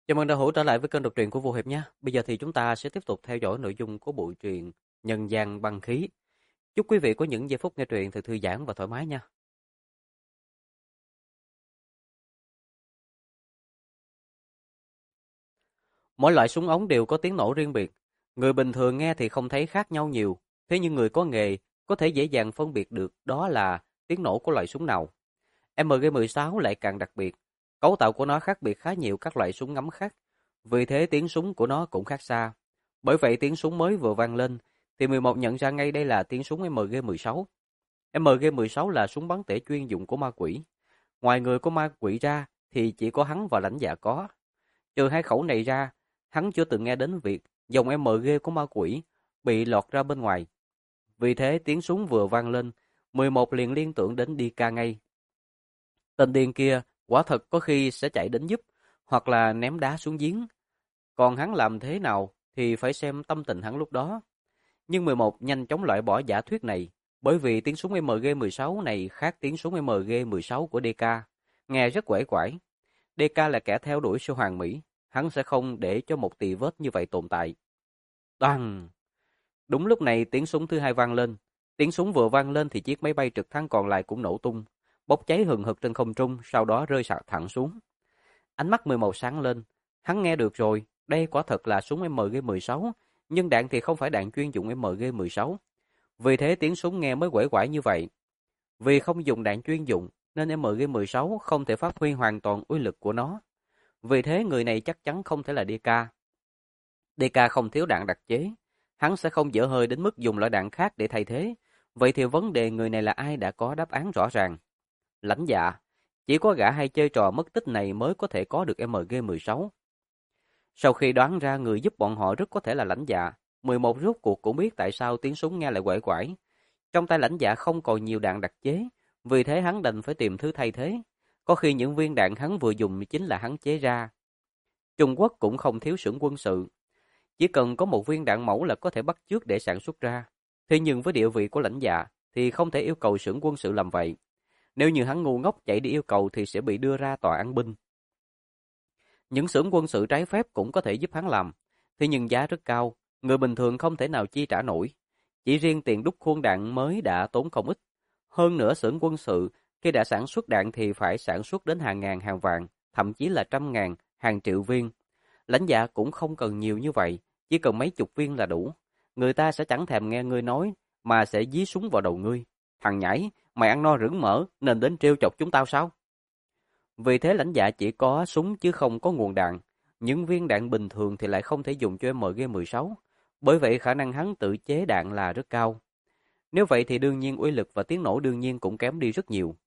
Chào mừng đã hữu trở lại với kênh đọc truyện của Vũ Hiệp nhé. Bây giờ thì chúng ta sẽ tiếp tục theo dõi nội dung của bộ truyện Nhân gian băng khí. Chúc quý vị có những giây phút nghe truyện thật thư giãn và thoải mái nha. Mỗi loại súng ống đều có tiếng nổ riêng biệt. Người bình thường nghe thì không thấy khác nhau nhiều. Thế nhưng người có nghề có thể dễ dàng phân biệt được đó là tiếng nổ của loại súng nào. MG16 lại càng đặc biệt. Cấu tạo của nó khác biệt khá nhiều các loại súng ngắm khác. Vì thế tiếng súng của nó cũng khác xa. Bởi vậy tiếng súng mới vừa vang lên thì 11 nhận ra ngay đây là tiếng súng MG16. MG16 là súng bắn tỉa chuyên dụng của ma quỷ. Ngoài người của ma quỷ ra thì chỉ có hắn và lãnh dạ có. Trừ hai khẩu này ra, hắn chưa từng nghe đến việc dòng MG của ma quỷ bị lọt ra bên ngoài. Vì thế tiếng súng vừa vang lên, 11 liền liên tưởng đến DK ngay. Tên điên kia quả thật có khi sẽ chạy đến giúp, hoặc là ném đá xuống giếng. Còn hắn làm thế nào thì phải xem tâm tình hắn lúc đó. Nhưng 11 nhanh chóng loại bỏ giả thuyết này, bởi vì tiếng súng MG16 này khác tiếng súng MG16 của DK, nghe rất quể quải. DK là kẻ theo đuổi siêu hoàng mỹ, hắn sẽ không để cho một tì vết như vậy tồn tại. Đoàng! Đúng lúc này tiếng súng thứ hai vang lên. Tiếng súng vừa vang lên thì chiếc máy bay trực thăng còn lại cũng nổ tung, bốc cháy hừng hực trên không trung, sau đó rơi sạt thẳng xuống. Ánh mắt 11 sáng lên, hắn nghe được rồi, đây quả thật là súng MG16, nhưng đạn thì không phải đạn chuyên dụng MG16. Vì thế tiếng súng nghe mới quể quải như vậy. Vì không dùng đạn chuyên dụng nên MG16 không thể phát huy hoàn toàn uy lực của nó. Vì thế người này chắc chắn không thể là DK. DK không thiếu đạn đặc chế, hắn sẽ không dở hơi đến mức dùng loại đạn khác để thay thế. Vậy thì vấn đề người này là ai đã có đáp án rõ ràng. Lãnh Dạ, chỉ có gã hay chơi trò mất tích này mới có thể có được MG16. Sau khi đoán ra người giúp bọn họ rất có thể là Lãnh Dạ, 11 rốt cuộc cũng biết tại sao tiếng súng nghe lại quể quải. Trong tay Lãnh Dạ không còn nhiều đạn đặc chế, vì thế hắn đành phải tìm thứ thay thế. Có khi những viên đạn hắn vừa dùng chính là hắn chế ra. Trung Quốc cũng không thiếu xưởng quân sự. Chỉ cần có một viên đạn mẫu là có thể bắt chước để sản xuất ra. Thế nhưng với địa vị của Lãnh Dạ thì không thể yêu cầu xưởng quân sự làm vậy. Nếu như hắn ngu ngốc chạy đi yêu cầu thì sẽ bị đưa ra tòa án binh. Những xưởng quân sự trái phép cũng có thể giúp hắn làm, thế nhưng giá rất cao, người bình thường không thể nào chi trả nổi. Chỉ riêng tiền đúc khuôn đạn mới đã tốn không ít. Hơn nữa xưởng quân sự, khi đã sản xuất đạn thì phải sản xuất đến hàng ngàn hàng vạn, thậm chí là trăm ngàn, hàng triệu viên. Lãnh Dạ cũng không cần nhiều như vậy, chỉ cần mấy chục viên là đủ. Người ta sẽ chẳng thèm nghe ngươi nói, mà sẽ dí súng vào đầu ngươi. Thằng nhãi, mày ăn no rửng mỡ nên đến trêu chọc chúng tao sao? Vì thế Lãnh Dạ chỉ có súng chứ không có nguồn đạn. Những viên đạn bình thường thì lại không thể dùng cho MG16. Bởi vậy khả năng hắn tự chế đạn là rất cao. Nếu vậy thì đương nhiên uy lực và tiếng nổ đương nhiên cũng kém đi rất nhiều.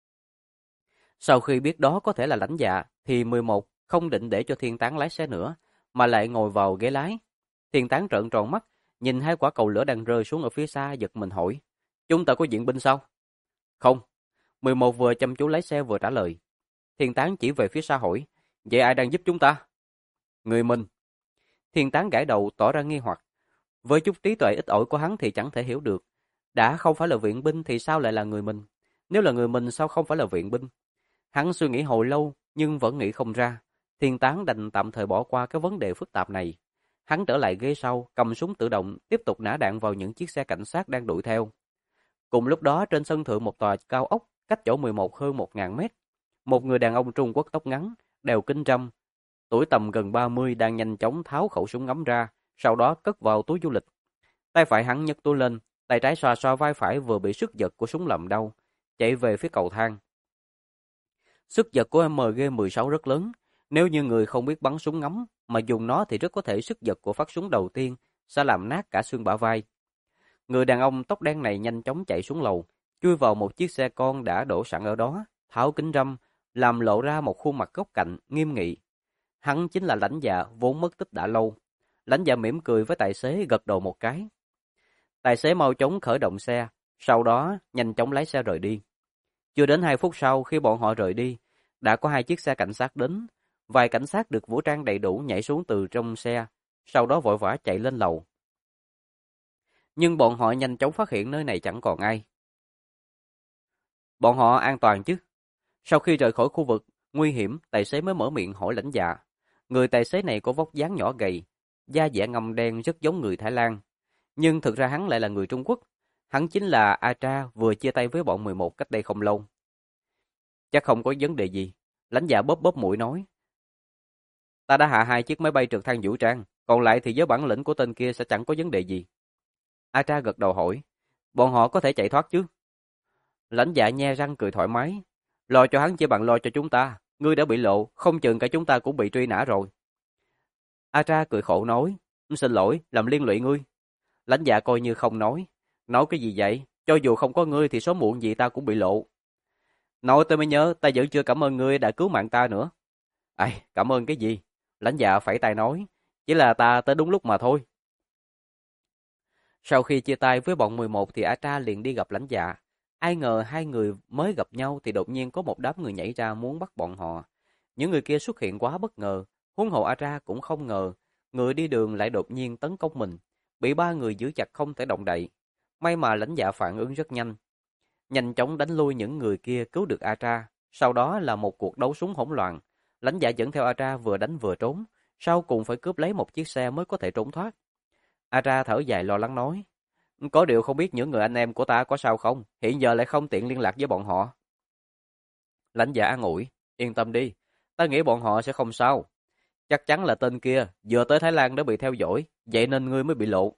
Sau khi biết đó có thể là Lãnh Dạ thì 11 không định để cho Thiên Tán lái xe nữa, mà lại ngồi vào ghế lái. Thiên Tán trợn tròn mắt, nhìn hai quả cầu lửa đang rơi xuống ở phía xa, giật mình hỏi: "Chúng ta có viện binh sao?" "Không." 11 vừa chăm chú lái xe vừa trả lời. Thiên Tán chỉ về phía xa hỏi: "Vậy ai đang giúp chúng ta?" "Người mình." Thiên Tán gãi đầu tỏ ra nghi hoặc. Với chút trí tuệ ít ỏi của hắn thì chẳng thể hiểu được. Đã không phải là viện binh thì sao lại là người mình? Nếu là người mình sao không phải là viện binh? Hắn suy nghĩ hồi lâu nhưng vẫn nghĩ không ra. Thiên Tán đành tạm thời bỏ qua cái vấn đề phức tạp này. Hắn trở lại ghế sau, cầm súng tự động, tiếp tục nã đạn vào những chiếc xe cảnh sát đang đuổi theo. Cùng lúc đó trên sân thượng một tòa cao ốc, cách chỗ 11 hơn 1.000 mét. Một người đàn ông Trung Quốc tóc ngắn, đeo kính râm, tuổi tầm gần 30 đang nhanh chóng tháo khẩu súng ngắm ra, sau đó cất vào túi du lịch. Tay phải hắn nhấc túi lên, tay trái xoa xoa vai phải vừa bị sức giật của súng làm đau, chạy về phía cầu thang. Sức giật của MG16 rất lớn, nếu như người không biết bắn súng ngắm mà dùng nó thì rất có thể sức giật của phát súng đầu tiên sẽ làm nát cả xương bả vai. Người đàn ông tóc đen này nhanh chóng chạy xuống lầu, chui vào một chiếc xe con đã đổ sẵn ở đó, tháo kính râm, làm lộ ra một khuôn mặt góc cạnh, nghiêm nghị. Hắn chính là Lãnh Dạ vốn mất tích đã lâu. Lãnh Dạ mỉm cười với tài xế gật đầu một cái. Tài xế mau chóng khởi động xe, sau đó nhanh chóng lái xe rời đi. Chưa đến 2 phút sau khi bọn họ rời đi, đã có 2 chiếc xe cảnh sát đến. Vài cảnh sát được vũ trang đầy đủ nhảy xuống từ trong xe, sau đó vội vã chạy lên lầu. Nhưng bọn họ nhanh chóng phát hiện nơi này chẳng còn ai. Bọn họ an toàn chứ? Sau khi rời khỏi khu vực nguy hiểm, tài xế mới mở miệng hỏi Lãnh Dạ. Người tài xế này có vóc dáng nhỏ gầy, da dẻ ngăm đen rất giống người Thái Lan. Nhưng thực ra hắn lại là người Trung Quốc. Hắn chính là A Tra vừa chia tay với bọn 11 cách đây không lâu. Chắc không có vấn đề gì. Lãnh dạ bóp bóp mũi nói. Ta đã hạ 2 chiếc máy bay trực thăng vũ trang, còn lại thì với bản lĩnh của tên kia sẽ chẳng có vấn đề gì. A Tra gật đầu hỏi. Bọn họ có thể chạy thoát chứ? Lãnh dạ nhe răng cười thoải mái. Lo cho hắn chỉ bằng lo cho chúng ta. Ngươi đã bị lộ, không chừng cả chúng ta cũng bị truy nã rồi. A Tra cười khổ nói. Xin lỗi, làm liên lụy ngươi. Lãnh dạ coi như không nói. Nói cái gì vậy? Cho dù không có ngươi thì sớm muộn gì ta cũng bị lộ. Nói tôi mới nhớ, ta vẫn chưa cảm ơn ngươi đã cứu mạng ta nữa. Ai, cảm ơn cái gì? Lãnh dạ phẩy tay nói. Chỉ là ta tới đúng lúc mà thôi. Sau khi chia tay với bọn 11 thì A Tra liền đi gặp lãnh dạ. Ai ngờ hai người mới gặp nhau thì đột nhiên có một đám người nhảy ra muốn bắt bọn họ. Những người kia xuất hiện quá bất ngờ, huống hồ A Tra cũng không ngờ, người đi đường lại đột nhiên tấn công mình, bị ba người giữ chặt không thể động đậy. May mà lãnh dạ phản ứng rất nhanh, nhanh chóng đánh lui những người kia cứu được A Tra. Sau đó là một cuộc đấu súng hỗn loạn, lãnh dạ dẫn theo A Tra vừa đánh vừa trốn, sau cùng phải cướp lấy một chiếc xe mới có thể trốn thoát. A Tra thở dài lo lắng nói, có điều không biết những người anh em của ta có sao không, hiện giờ lại không tiện liên lạc với bọn họ. Lãnh dạ an ủi, yên tâm đi, ta nghĩ bọn họ sẽ không sao. Chắc chắn là tên kia vừa tới Thái Lan đã bị theo dõi, vậy nên ngươi mới bị lộ.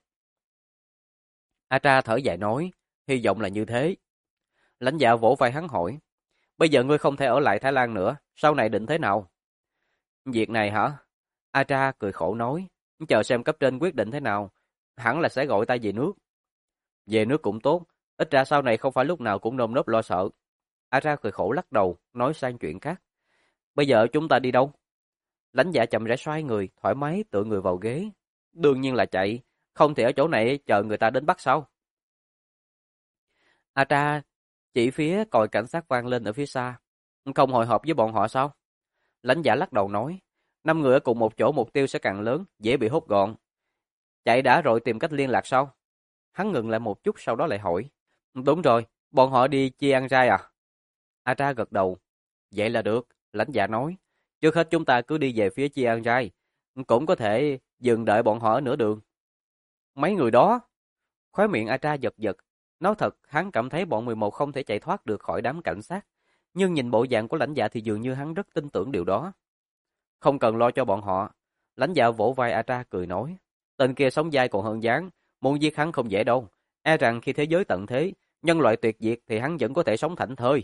A Tra thở dài nói, hy vọng là như thế. Lãnh dạ vỗ vai hắn hỏi, bây giờ ngươi không thể ở lại Thái Lan nữa, sau này định thế nào? Việc này hả? A Tra cười khổ nói, chờ xem cấp trên quyết định thế nào, hẳn là sẽ gọi ta về nước. Về nước cũng tốt, ít ra sau này không phải lúc nào cũng nơm nớp lo sợ. A Tra cười khổ lắc đầu, nói sang chuyện khác. Bây giờ chúng ta đi đâu? Lãnh dạ chậm rãi xoay người, thoải mái tựa người vào ghế. Đương nhiên là chạy, không thể ở chỗ này chờ người ta đến bắt sao? A Tra chỉ phía còi cảnh sát vang lên ở phía xa. Không hội họp với bọn họ sao? Lãnh dạ lắc đầu nói, 5 người ở cùng một chỗ mục tiêu sẽ càng lớn, dễ bị hốt gọn. Chạy đã rồi tìm cách liên lạc sau. Hắn ngừng lại một chút sau đó lại hỏi, đúng rồi, bọn họ đi Chiang Rai à? A Tra gật đầu, vậy là được, lãnh dạ nói. Trước hết chúng ta cứ đi về phía Chiang Rai, cũng có thể dừng đợi bọn họ ở nửa đường. Mấy người đó, khóe miệng A Tra giật giật. Nói thật, hắn cảm thấy bọn 11 không thể chạy thoát được khỏi đám cảnh sát. Nhưng nhìn bộ dạng của lãnh dạ thì dường như hắn rất tin tưởng điều đó. Không cần lo cho bọn họ. Lãnh dạ vỗ vai A Tra cười nói. Tên kia sống dai còn hơn dáng. Muốn giết hắn không dễ đâu. E rằng khi thế giới tận thế, nhân loại tuyệt diệt thì hắn vẫn có thể sống thảnh thơi.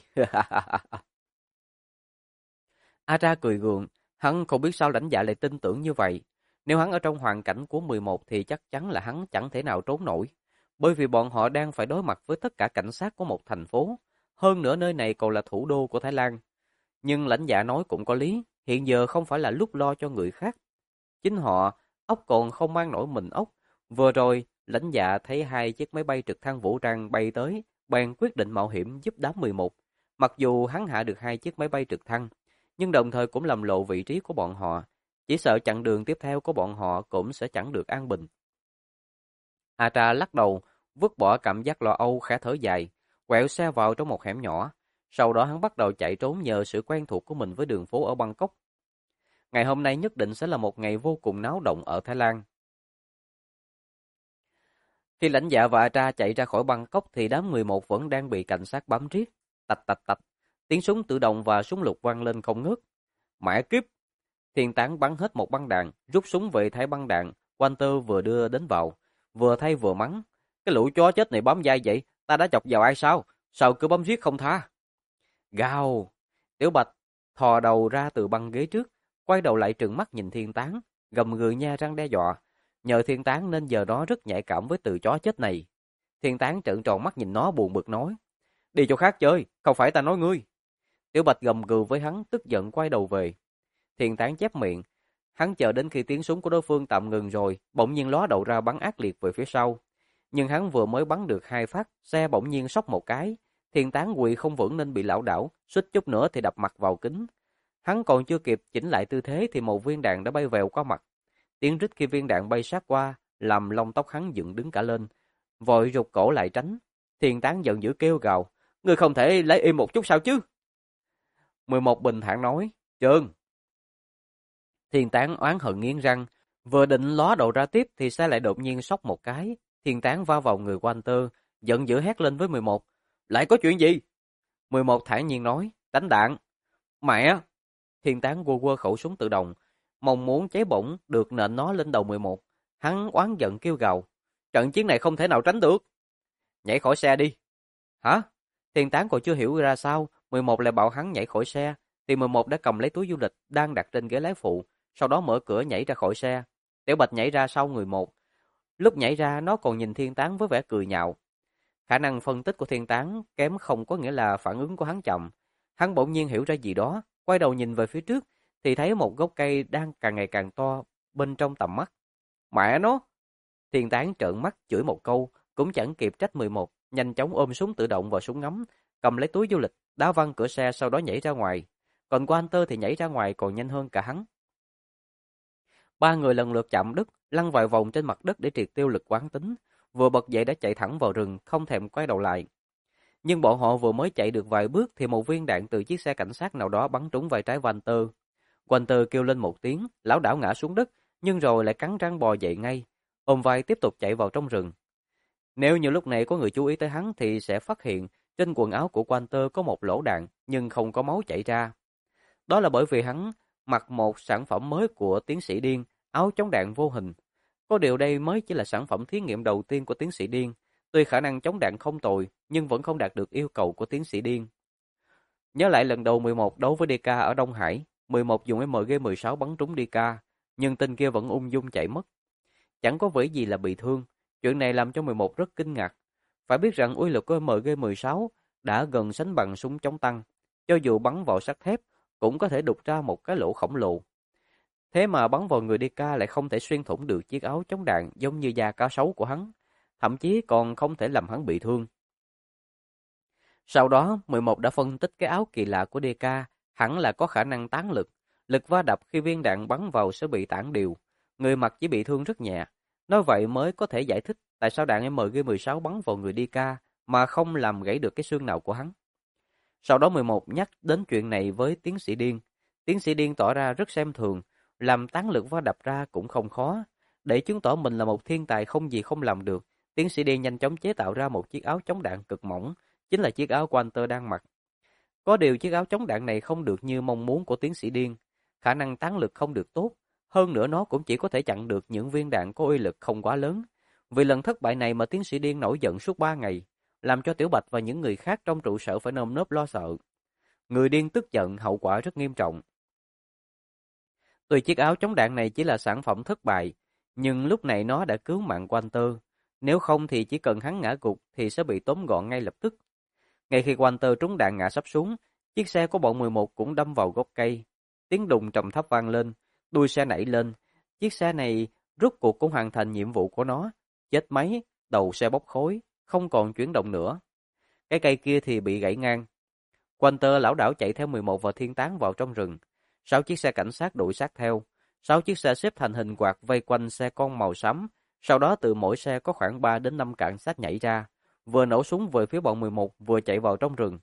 A Tra cười gượng. Hắn không biết sao lãnh dạ lại tin tưởng như vậy. Nếu hắn ở trong hoàn cảnh của 11 thì chắc chắn là hắn chẳng thể nào trốn nổi. Bởi vì bọn họ đang phải đối mặt với tất cả cảnh sát của một thành phố. Hơn nữa nơi này còn là thủ đô của Thái Lan. Nhưng lãnh dạ nói cũng có lý. Hiện giờ không phải là lúc lo cho người khác. Chính họ, ốc còn không mang nổi mình ốc. Vừa rồi, lãnh dạ thấy 2 chiếc máy bay trực thăng vũ trang bay tới. Bèn quyết định mạo hiểm giúp đám 11. Mặc dù hắn hạ được 2 chiếc máy bay trực thăng, nhưng đồng thời cũng làm lộ vị trí của bọn họ. Chỉ sợ chặng đường tiếp theo của bọn họ cũng sẽ chẳng được an bình. A Tra lắc đầu, vứt bỏ cảm giác lo âu khẽ thở dài, quẹo xe vào trong một hẻm nhỏ. Sau đó hắn bắt đầu chạy trốn nhờ sự quen thuộc của mình với đường phố ở Bangkok. Ngày hôm nay nhất định sẽ là một ngày vô cùng náo động ở Thái Lan. Khi lãnh dạ và A Tra chạy ra khỏi Bangkok thì đám 11 vẫn đang bị cảnh sát bám riết. Tạch tạch tạch, tiếng súng tự động và súng lục vang lên không ngớt. Mẹ kiếp! Thiên Tán bắn hết một băng đạn, rút súng về thay băng đạn. Walter vừa đưa đến vào, vừa thay vừa mắng. Cái lũ chó chết này bám dai vậy, ta đã chọc vào ai sao? Sao cứ bám giết không tha? Gào! Tiểu Bạch thò đầu ra từ băng ghế trước, quay đầu lại trừng mắt nhìn Thiên Tán, gầm gừ nha răng đe dọa. Nhờ Thiên Tán nên giờ đó rất nhạy cảm với từ chó chết này. Thiên Tán trợn tròn mắt nhìn nó buồn bực nói. Đi chỗ khác chơi, không phải ta nói ngươi. Tiểu Bạch gầm gừ với hắn, tức giận quay đầu về. Thiên Tán chép miệng, hắn chờ đến khi tiếng súng của đối phương tạm ngừng rồi, bỗng nhiên ló đầu ra bắn ác liệt về phía sau. Nhưng hắn vừa mới bắn được 2 phát, xe bỗng nhiên sốc một cái. Thiên Tán quỵ không vững nên bị lảo đảo, suýt chút nữa thì đập mặt vào kính. Hắn còn chưa kịp chỉnh lại tư thế thì một viên đạn đã bay vèo qua mặt. Tiếng rít khi viên đạn bay sát qua, làm lông tóc hắn dựng đứng cả lên. Vội rụt cổ lại tránh. Thiên Tán giận dữ kêu gào, ngươi không thể lấy im một chút sao chứ? 11 bình thản nói, Trơn. Thiên Tán oán hận nghiến răng, vừa định ló đầu ra tiếp thì xe lại đột nhiên xốc một cái. Thiên Tán va vào người Walter, giận dữ hét lên với 11. Lại có chuyện gì? 11 thản nhiên nói, đánh đạn. Mẹ! Thiên Tán quơ quơ khẩu súng tự động, mong muốn cháy bổng được nện nó lên đầu 11. Hắn oán giận kêu gào. Trận chiến này không thể nào tránh được. Nhảy khỏi xe đi. Hả? Thiên Tán còn chưa hiểu ra sao, 11 lại bảo hắn nhảy khỏi xe, thì 11 đã cầm lấy túi du lịch đang đặt trên ghế lái phụ, sau đó mở cửa nhảy ra khỏi xe. Tiểu Bạch nhảy ra sau người một. Lúc nhảy ra nó còn nhìn Thiên Tán với vẻ cười nhạo. Khả năng phân tích của Thiên Tán kém không có nghĩa là phản ứng của hắn chậm. Hắn bỗng nhiên hiểu ra gì đó, quay đầu nhìn về phía trước thì thấy một gốc cây đang càng ngày càng to bên trong tầm mắt. Mẹ nó! Thiên Tán trợn mắt chửi một câu, cũng chẳng kịp trách 11, nhanh chóng ôm súng tự động vào súng ngắm, cầm lấy túi du lịch, đá văng cửa xe sau đó nhảy ra ngoài. Còn Walter thì nhảy ra ngoài còn nhanh hơn cả hắn. Ba người lần lượt chạm đất, lăn vài vòng trên mặt đất để triệt tiêu lực quán tính, vừa bật dậy đã chạy thẳng vào rừng, không thèm quay đầu lại. Nhưng bọn họ vừa mới chạy được vài bước thì một viên đạn từ chiếc xe cảnh sát nào đó bắn trúng vai trái Walter. Walter kêu lên một tiếng, lảo đảo ngã xuống đất, nhưng rồi lại cắn răng bò dậy ngay, ôm vai tiếp tục chạy vào trong rừng. Nếu như lúc này có người chú ý tới hắn thì sẽ phát hiện trên quần áo của Walter có một lỗ đạn nhưng không có máu chảy ra. Đó là bởi vì hắn mặc một sản phẩm mới của tiến sĩ Điên, áo chống đạn vô hình. Có điều đây mới chỉ là sản phẩm thí nghiệm đầu tiên của tiến sĩ Điên. Tuy khả năng chống đạn không tồi, nhưng vẫn không đạt được yêu cầu của tiến sĩ Điên. Nhớ lại lần đầu 11 đấu với DK ở Đông Hải, 11 dùng MG16 bắn trúng DK, nhưng tên kia vẫn ung dung chạy mất. Chẳng có vẻ gì là bị thương. Chuyện này làm cho 11 rất kinh ngạc. Phải biết rằng uy lực của MG16 đã gần sánh bằng súng chống tăng. Cho dù bắn vào sắt thép, cũng có thể đục ra một cái lỗ khổng lồ. Thế mà bắn vào người DK lại không thể xuyên thủng được chiếc áo chống đạn giống như da cá sấu của hắn. Thậm chí còn không thể làm hắn bị thương. Sau đó, 11 đã phân tích cái áo kỳ lạ của DK, hẳn là có khả năng tán lực. Lực va đập khi viên đạn bắn vào sẽ bị tản đều. Người mặc chỉ bị thương rất nhẹ. Nói vậy mới có thể giải thích tại sao đạn MG16 bắn vào người DK mà không làm gãy được cái xương nào của hắn. Sau đó 11 nhắc đến chuyện này với tiến sĩ Điên. Tiến sĩ Điên tỏ ra rất xem thường, làm tán lực va đập ra cũng không khó. Để chứng tỏ mình là một thiên tài không gì không làm được, tiến sĩ Điên nhanh chóng chế tạo ra một chiếc áo chống đạn cực mỏng, chính là chiếc áo Walter đang mặc. Có điều chiếc áo chống đạn này không được như mong muốn của tiến sĩ Điên, khả năng tán lực không được tốt, hơn nữa nó cũng chỉ có thể chặn được những viên đạn có uy lực không quá lớn. Vì lần thất bại này mà tiến sĩ Điên nổi giận suốt 3 ngày, làm cho Tiểu Bạch và những người khác trong trụ sở phải nơm nớp lo sợ. Người điên tức giận, hậu quả rất nghiêm trọng. Tuy chiếc áo chống đạn này chỉ là sản phẩm thất bại, nhưng lúc này nó đã cứu mạng Walter. Nếu không thì chỉ cần hắn ngã gục thì sẽ bị tóm gọn ngay lập tức. Ngay khi Walter trúng đạn ngã sắp xuống, chiếc xe của bọn 11 cũng đâm vào gốc cây. Tiếng đùng trầm thấp vang lên, đuôi xe nảy lên. Chiếc xe này rốt cuộc cũng hoàn thành nhiệm vụ của nó. Chết máy, đầu xe bốc khói, không còn chuyển động nữa. Cái cây kia thì bị gãy ngang. Walter lảo đảo chạy theo 11 và Thiên Tán vào trong rừng. 6 chiếc xe cảnh sát đuổi sát theo. 6 chiếc xe xếp thành hình quạt vây quanh xe con màu xám. Sau đó từ mỗi xe có khoảng 3 đến 5 cảnh sát nhảy ra, vừa nổ súng về phía bọn 11 vừa chạy vào trong rừng.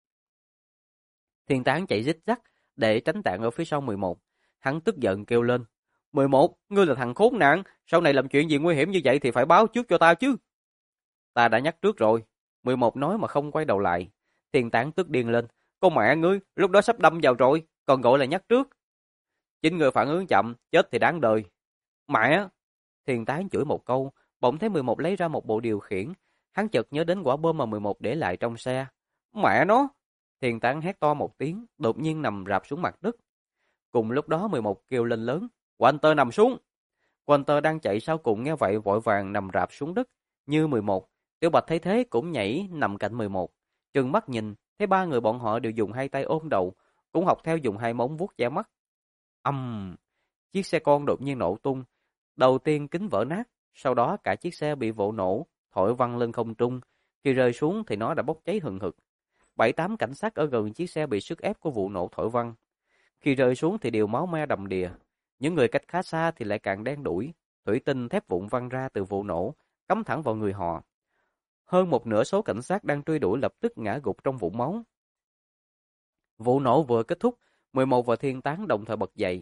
Thiên Tán chạy rít rắt để tránh đạn ở phía sau 11. Hắn tức giận kêu lên. 11, ngươi là thằng khốn nạn, sau này làm chuyện gì nguy hiểm như vậy thì phải báo trước cho ta chứ. Ta đã nhắc trước rồi. 11 nói mà không quay đầu lại. Thiên Tán tức điên lên. Con mẹ ngươi, lúc đó sắp đâm vào rồi, còn gọi là nhắc trước. Chính ngươi phản ứng chậm, chết thì đáng đời. Mẹ! Thiên Tán chửi một câu, bỗng thấy 11 lấy ra một bộ điều khiển. Hắn chợt nhớ đến quả bom mà 11 để lại trong xe. Mẹ nó! Thiên Tán hét to một tiếng, đột nhiên nằm rạp xuống mặt đất. Cùng lúc đó 11 kêu lên lớn. Walter nằm xuống! Walter đang chạy sau cùng nghe vậy vội vàng nằm rạp xuống đất. Như 11, Tiểu Bạch thấy thế cũng nhảy nằm cạnh 11. Trừng mắt nhìn, thấy ba người bọn họ đều dùng hai tay ôm đầu, cũng học theo dùng hai móng vuốt che mắt. Chiếc xe con đột nhiên nổ tung. Đầu tiên kính vỡ nát, sau đó cả chiếc xe bị vụ nổ, thổi văng lên không trung. Khi rơi xuống thì nó đã bốc cháy hừng hực. 7-8 cảnh sát ở gần chiếc xe bị sức ép của vụ nổ thổi văng. Khi rơi xuống thì đều máu me đầm đìa. Những người cách khá xa thì lại càng đen đủi. Thủy tinh thép vụn văng ra từ vụ nổ, cắm thẳng vào người họ. Hơn một nửa số cảnh sát đang truy đuổi lập tức ngã gục trong vũng máu. Vụ nổ vừa kết thúc, 11 và Thiên Tán đồng thời bật dậy.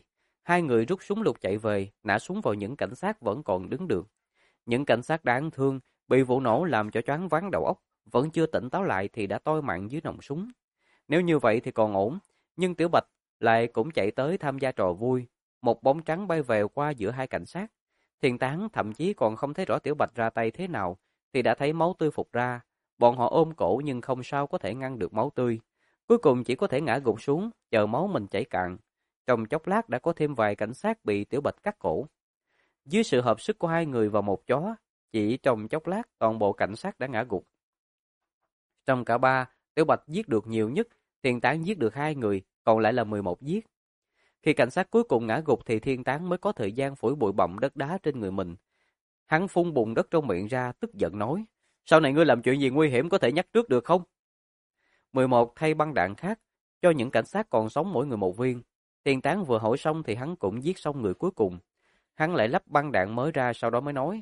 Hai người rút súng lục chạy về, nã súng vào những cảnh sát vẫn còn đứng được. Những cảnh sát đáng thương, bị vụ nổ làm cho choáng váng đầu óc, vẫn chưa tỉnh táo lại thì đã toi mạng dưới nòng súng. Nếu như vậy thì còn ổn, nhưng Tiểu Bạch lại cũng chạy tới tham gia trò vui. Một bóng trắng bay về qua giữa hai cảnh sát. Thiền Tán thậm chí còn không thấy rõ Tiểu Bạch ra tay thế nào, thì đã thấy máu tươi phụt ra. Bọn họ ôm cổ nhưng không sao có thể ngăn được máu tươi. Cuối cùng chỉ có thể ngã gục xuống, chờ máu mình chảy cạn. Trong chốc lát đã có thêm vài cảnh sát bị Tiểu Bạch cắt cổ. Dưới sự hợp sức của hai người và một chó, chỉ trong chốc lát toàn bộ cảnh sát đã ngã gục. Trong cả ba, Tiểu Bạch giết được nhiều nhất, Thiên Tán giết được 2 người, còn lại là 11 giết. Khi cảnh sát cuối cùng ngã gục thì Thiên Tán mới có thời gian phủi bụi bặm đất đá trên người mình. Hắn phun bùn đất trong miệng ra, tức giận nói: "Sau này ngươi làm chuyện gì nguy hiểm có thể nhắc trước được không?" 11 thay băng đạn khác, cho những cảnh sát còn sống mỗi người một viên. Thiên Tán vừa hỏi xong thì hắn cũng giết xong người cuối cùng. Hắn lại lắp băng đạn mới ra, sau đó mới nói: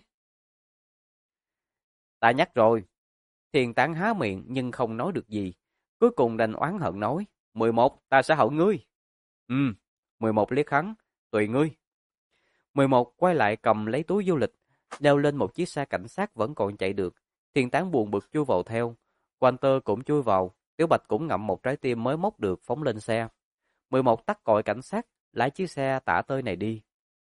"Ta nhắc rồi." Thiên Tán há miệng nhưng không nói được gì. Cuối cùng đành oán hận nói: 11, ta sẽ hậu ngươi." 11 liếc hắn: "Tùy ngươi." 11 quay lại cầm lấy túi du lịch, leo lên một chiếc xe cảnh sát vẫn còn chạy được. Thiên Tán buồn bực chui vào theo. Walter cũng chui vào. Tiểu Bạch cũng ngậm một trái tim mới móc được phóng lên xe. 11 tắt còi cảnh sát, lái chiếc xe tả tơi này đi.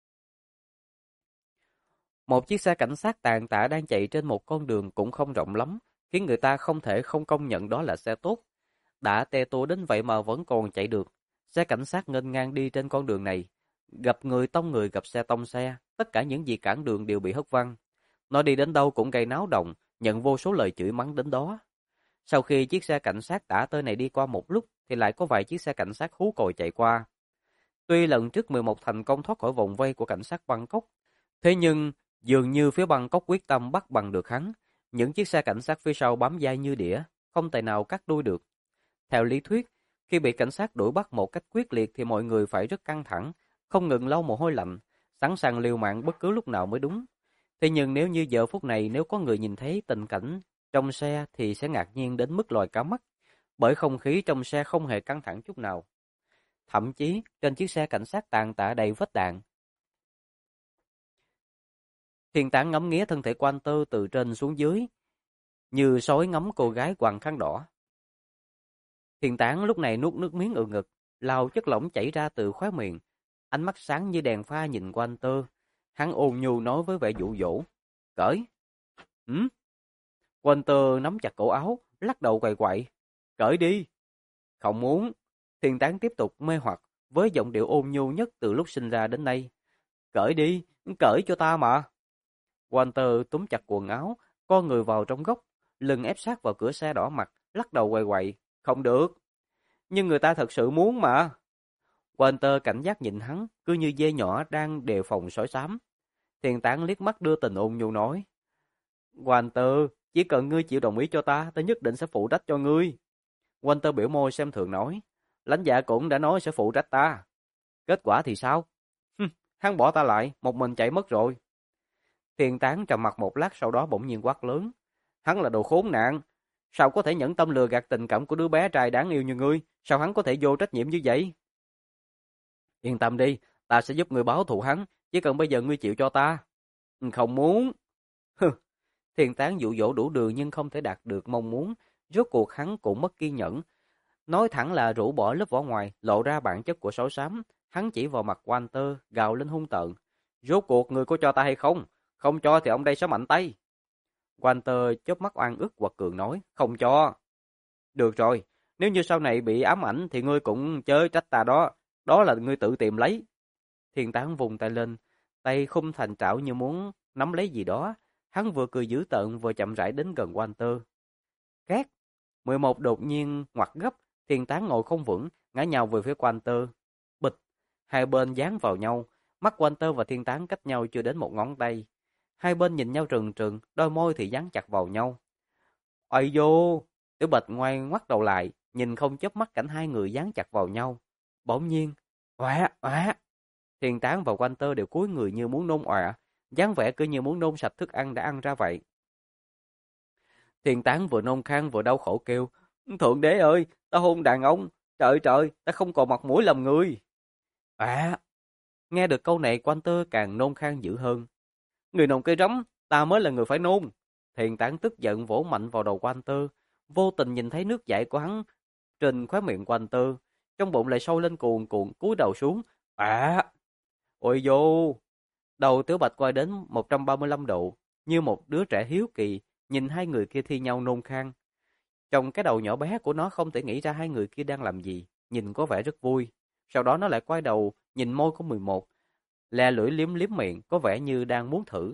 Một chiếc xe cảnh sát tàn tạ đang chạy trên một con đường cũng không rộng lắm, khiến người ta không thể không công nhận đó là xe tốt. Đã tê tua đến vậy mà vẫn còn chạy được. Xe cảnh sát nghênh ngang đi trên con đường này. Gặp người tông người, gặp xe tông xe, tất cả những gì cản đường đều bị hất văng. Nó đi đến đâu cũng gây náo động, nhận vô số lời chửi mắng đến đó. Sau khi chiếc xe cảnh sát tả tơi này đi qua một lúc, thì lại có vài chiếc xe cảnh sát hú còi chạy qua. Tuy lần trước 11 thành công thoát khỏi vòng vây của cảnh sát Bangkok, thế nhưng dường như phía Bangkok quyết tâm bắt bằng được hắn. Những chiếc xe cảnh sát phía sau bám dai như đĩa, không tài nào cắt đuôi được. Theo lý thuyết, khi bị cảnh sát đuổi bắt một cách quyết liệt thì mọi người phải rất căng thẳng, không ngừng lau mồ hôi lạnh, sẵn sàng liều mạng bất cứ lúc nào mới đúng. Thế nhưng nếu như giờ phút này nếu có người nhìn thấy tình cảnh trong xe thì sẽ ngạc nhiên đến mức lòi cả mắt, bởi không khí trong xe không hề căng thẳng chút nào. Thậm chí trên chiếc xe cảnh sát tàn tạ đầy vết đạn. Thiên Tán ngắm nghía thân thể Quan Tơ từ trên xuống dưới, như sói ngắm cô gái quàng khăn đỏ. Thiên Tán lúc này nuốt nước miếng ngực, lau chất lỏng chảy ra từ khóe miệng, ánh mắt sáng như đèn pha nhìn Quan Tơ. Hắn ôn nhu nói với vẻ dụ dỗ: "Cởi." Quan Tơ nắm chặt cổ áo, lắc đầu quậy quậy: "Cởi đi." "Không muốn." Thiên Tán tiếp tục mê hoặc với giọng điệu ôn nhu nhất từ lúc sinh ra đến nay: "Cởi đi, cởi cho ta mà." Walter túm chặt quần áo, co người vào trong góc, lưng ép sát vào cửa xe đỏ mặt, lắc đầu quậy quậy: "Không được." "Nhưng người ta thật sự muốn mà." Walter cảnh giác nhìn hắn, cứ như dê nhỏ đang đề phòng sói xám. Thiên Tán liếc mắt đưa tình ôn nhu nói: "Walter, chỉ cần ngươi chịu đồng ý cho ta, ta nhất định sẽ phụ trách cho ngươi." Walter biểu môi xem thường nói: "Lãnh dạ cũng đã nói sẽ phụ trách ta. Kết quả thì sao?" "Hắn bỏ ta lại, một mình chạy mất rồi." Thiên Tán trầm mặt một lát sau đó bỗng nhiên quát lớn: "Hắn là đồ khốn nạn, sao có thể nhẫn tâm lừa gạt tình cảm của đứa bé trai đáng yêu như ngươi, sao hắn có thể vô trách nhiệm như vậy?" "Yên tâm đi, ta sẽ giúp ngươi báo thù hắn, chỉ cần bây giờ ngươi chịu cho ta." "Không muốn." Hừ. Thiên Tán dụ dỗ đủ đường nhưng không thể đạt được mong muốn, rốt cuộc hắn cũng mất kiên nhẫn, nói thẳng là rũ bỏ lớp vỏ ngoài, lộ ra bản chất của sói xám. Hắn chỉ vào mặt Walter, gào lên hung tợn: "Rốt cuộc ngươi có cho ta hay không? Không cho thì ông đây sẽ mạnh tay." Walter chớp mắt oan ức quật cường nói: "Không cho." "Được rồi, nếu như sau này bị ám ảnh thì ngươi cũng chớ trách ta đó, đó là ngươi tự tìm lấy." Thiên Tán vùng tay lên, tay khum thành trảo như muốn nắm lấy gì đó. Hắn vừa cười dữ tợn vừa chậm rãi đến gần Walter. Két, 11 đột nhiên ngoặt gấp, Thiên Tán ngồi không vững, ngã nhào về phía Walter. Bịch, hai bên dán vào nhau, mắt Walter và Thiên Tán cách nhau chưa đến một ngón tay. Hai bên nhìn nhau trừng trừng, đôi môi thì dán chặt vào nhau. "Ây vô!" Tiểu Bạch ngoan ngoắt đầu lại, nhìn không chớp mắt cảnh hai người dán chặt vào nhau. Bỗng nhiên, "Oạ, oạ!" Thiên Tán và Walter đều cúi người như muốn nôn ọa, dáng vẻ cứ như muốn nôn sạch thức ăn đã ăn ra vậy. Thiên Tán vừa nôn khan vừa đau khổ kêu: "Thượng đế ơi, ta hôn đàn ông, trời trời, ta không còn mặt mũi làm người." "À!" Nghe được câu này, Walter càng nôn khan dữ hơn. Người nôn cái rắm, ta mới là người phải nôn. Thiền tán tức giận vỗ mạnh vào đầu Walter, vô tình nhìn thấy nước dãi của hắn trên khóe miệng Walter, trong bụng lại sôi lên cuồn cuộn, cúi đầu xuống. Ôi vô! Đầu Tiểu Bạch quay đến 135 độ, như một đứa trẻ hiếu kỳ, nhìn hai người kia thi nhau nôn khan. Trong cái đầu nhỏ bé của nó không thể nghĩ ra hai người kia đang làm gì, nhìn có vẻ rất vui. Sau đó nó lại quay đầu, nhìn môi của 11, le lưỡi liếm liếm miệng, có vẻ như đang muốn thử.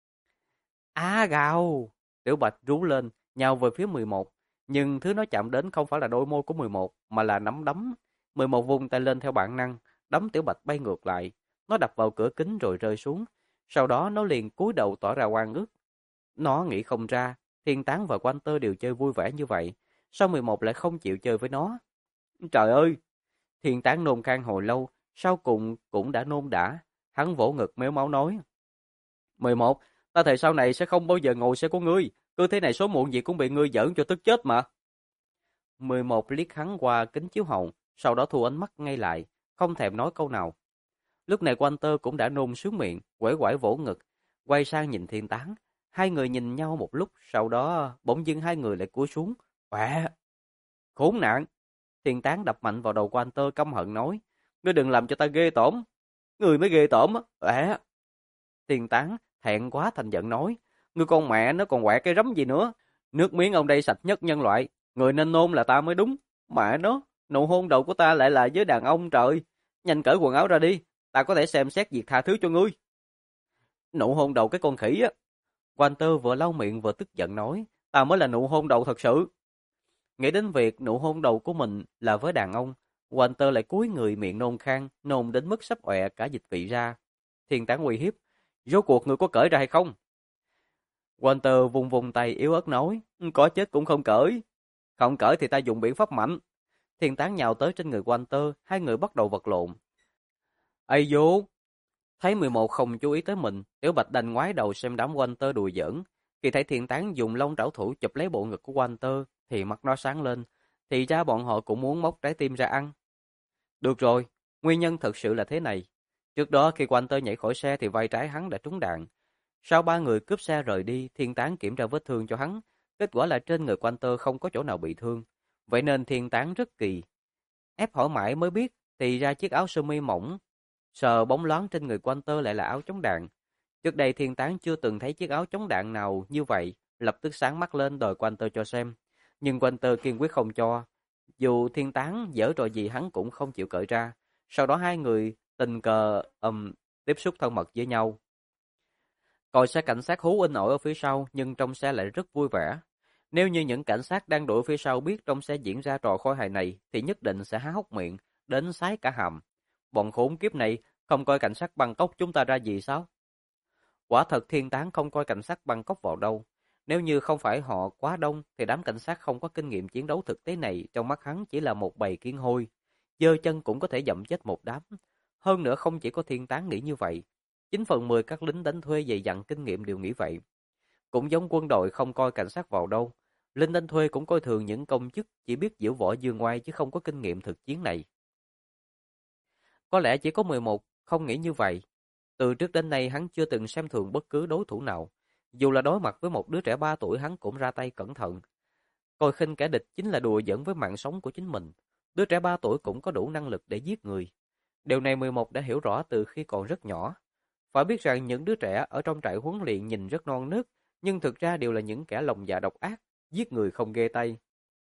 Gào! Tiểu Bạch rú lên, nhào về phía 11, nhưng thứ nó chạm đến không phải là đôi môi của 11, mà là nắm đấm. 11 vung tay lên theo bản năng, đấm Tiểu Bạch bay ngược lại. Nó đập vào cửa kính rồi rơi xuống. Sau đó nó liền cúi đầu tỏ ra oan ức. Nó nghĩ không ra, Thiên Tán và Walter đều chơi vui vẻ như vậy. Sao 11 lại không chịu chơi với nó? Trời ơi! Thiên Tán nôn khan hồi lâu, sau cùng cũng đã nôn đã. Hắn vỗ ngực méo máu nói. 11, ta thề sau này sẽ không bao giờ ngồi xe của ngươi. Cứ thế này số muộn gì cũng bị ngươi giỡn cho tức chết mà. 11 liếc hắn qua kính chiếu hậu, sau đó thu ánh mắt ngay lại, không thèm nói câu nào. Lúc này Walter cũng đã nôn sướng miệng, quẩy quẩy vỗ ngực, quay sang nhìn Thiên Tán. Hai người nhìn nhau một lúc, sau đó bỗng dưng hai người lại cúi xuống. Khốn nạn! Thiên Tán đập mạnh vào đầu Walter căm hận nói. Ngươi đừng làm cho ta ghê tởm. Ngươi mới ghê tởm á. Thiên Tán thẹn quá thành giận nói. Ngươi con mẹ nó còn quẹ cái rắm gì nữa. Nước miếng ông đây sạch nhất nhân loại. Người nên nôn là ta mới đúng. Mẹ nó, nụ hôn đầu của ta lại là với đàn ông trời. Nhanh cởi quần áo ra đi. Ta có thể xem xét việc tha thứ cho ngươi. Nụ hôn đầu cái con khỉ á. Walter vừa lau miệng vừa tức giận nói. Ta mới là nụ hôn đầu thật sự. Nghĩ đến việc nụ hôn đầu của mình là với đàn ông, Walter lại cúi người miệng nôn khan, nôn đến mức sắp ọe cả dịch vị ra. Thiên Tán uy hiếp. Rốt cuộc người có cởi ra hay không? Walter vùng vùng tay yếu ớt nói. Có chết cũng không cởi. Không cởi thì ta dùng biện pháp mạnh. Thiên Tán nhào tới trên người Walter, hai người bắt đầu vật lộn. Ây vô! Thấy 11 không chú ý tới mình, Tiểu Bạch đành ngoái đầu xem đám Walter đùa giỡn. Khi thấy Thiên Tán dùng lông trảo thủ chụp lấy bộ ngực của Walter, thì mắt nó sáng lên. Thì ra bọn họ cũng muốn móc trái tim ra ăn. Được rồi, nguyên nhân thật sự là thế này. Trước đó khi Walter nhảy khỏi xe thì vai trái hắn đã trúng đạn. Sau ba người cướp xe rời đi, Thiên Tán kiểm tra vết thương cho hắn. Kết quả là trên người Walter không có chỗ nào bị thương. Vậy nên Thiên Tán rất kỳ. Ép hỏi mãi mới biết, thì ra chiếc áo sơ mi mỏng sờ bóng loáng trên người Walter lại là áo chống đạn. Trước đây Thiên Tán chưa từng thấy chiếc áo chống đạn nào như vậy, lập tức sáng mắt lên đòi Walter cho xem. Nhưng Walter kiên quyết không cho. Dù Thiên Tán giở trò gì hắn cũng không chịu cởi ra. Sau đó hai người tình cờ tiếp xúc thân mật với nhau. Còi xe cảnh sát hú in ỏi ở phía sau, nhưng trong xe lại rất vui vẻ. Nếu như những cảnh sát đang đuổi phía sau biết trong xe diễn ra trò khôi hài này, thì nhất định sẽ há hốc miệng, đến sái cả hàm. Bọn khốn kiếp này không coi cảnh sát Bangkok chúng ta ra gì sao? Quả thật Thiên Tán không coi cảnh sát Bangkok vào đâu. Nếu như không phải họ quá đông, thì đám cảnh sát không có kinh nghiệm chiến đấu thực tế này trong mắt hắn chỉ là một bầy kiến hôi. Giơ chân cũng có thể dẫm chết một đám. Hơn nữa không chỉ có Thiên Tán nghĩ như vậy. 9/10 các lính đánh thuê dày dặn kinh nghiệm đều nghĩ vậy. Cũng giống quân đội không coi cảnh sát vào đâu. Lính đánh thuê cũng coi thường những công chức chỉ biết diễu võ dương ngoai chứ không có kinh nghiệm thực chiến này. Có lẽ chỉ có 11 không nghĩ như vậy. Từ trước đến nay hắn chưa từng xem thường bất cứ đối thủ nào. Dù là đối mặt với một đứa trẻ 3 tuổi hắn cũng ra tay cẩn thận. Coi khinh kẻ địch chính là đùa giỡn với mạng sống của chính mình. Đứa trẻ 3 tuổi cũng có đủ năng lực để giết người. Điều này 11 đã hiểu rõ từ khi còn rất nhỏ. Phải biết rằng những đứa trẻ ở trong trại huấn luyện nhìn rất non nớt, nhưng thực ra đều là những kẻ lòng dạ độc ác, giết người không ghê tay.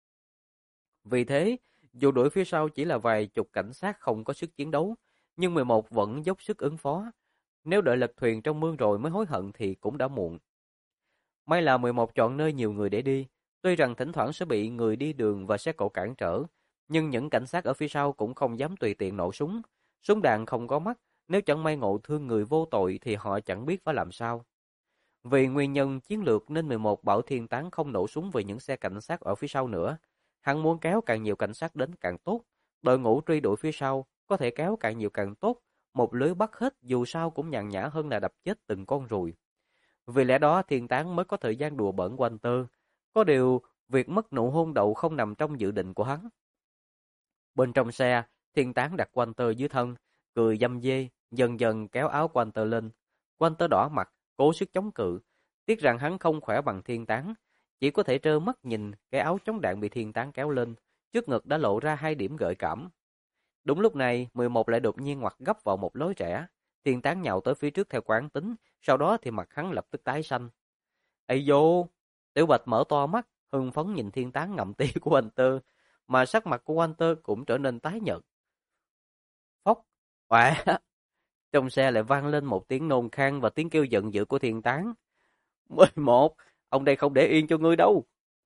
Vì thế, dù đuổi phía sau chỉ là vài chục cảnh sát không có sức chiến đấu, nhưng 11 vẫn dốc sức ứng phó. Nếu đợi lật thuyền trong mương rồi mới hối hận thì cũng đã muộn. May là 11 chọn nơi nhiều người để đi, tuy rằng thỉnh thoảng sẽ bị người đi đường và xe cộ cản trở, nhưng những cảnh sát ở phía sau cũng không dám tùy tiện nổ súng. Súng đạn không có mắt, nếu chẳng may ngộ thương người vô tội thì họ chẳng biết phải làm sao. Vì nguyên nhân chiến lược nên 11 bảo Thiên Tán không nổ súng về những xe cảnh sát ở phía sau nữa. Hắn muốn kéo càng nhiều cảnh sát đến càng tốt. Đội ngũ truy đuổi phía sau có thể kéo càng nhiều càng tốt. Một lưới bắt hết dù sao cũng nhàn nhã hơn là đập chết từng con ruồi. Vì lẽ đó Thiên Tán mới có thời gian đùa bỡn Walter. Có điều việc mất nụ hôn đậu không nằm trong dự định của hắn. Bên trong xe, Thiên Tán đặt Walter dưới thân, cười dăm dê, dần dần kéo áo Walter lên. Walter đỏ mặt, cố sức chống cự, tiếc rằng hắn không khỏe bằng Thiên Tán, chỉ có thể trơ mắt nhìn cái áo chống đạn bị Thiên Tán kéo lên, trước ngực đã lộ ra 2 điểm gợi cảm. Đúng lúc này, 11 lại đột nhiên ngoặt gấp vào một lối rẽ. Thiên Tán nhào tới phía trước theo quán tính, sau đó thì mặt hắn lập tức tái xanh. Ây dô! Tiểu Bạch mở to mắt, hưng phấn nhìn Thiên Tán ngậm tí của Walter, mà sắc mặt của Walter cũng trở nên tái nhợt. Phốc! Oạ! Trong xe lại vang lên một tiếng nôn khan và tiếng kêu giận dữ của Thiên Tán. 11! Ông đây không để yên cho ngươi đâu!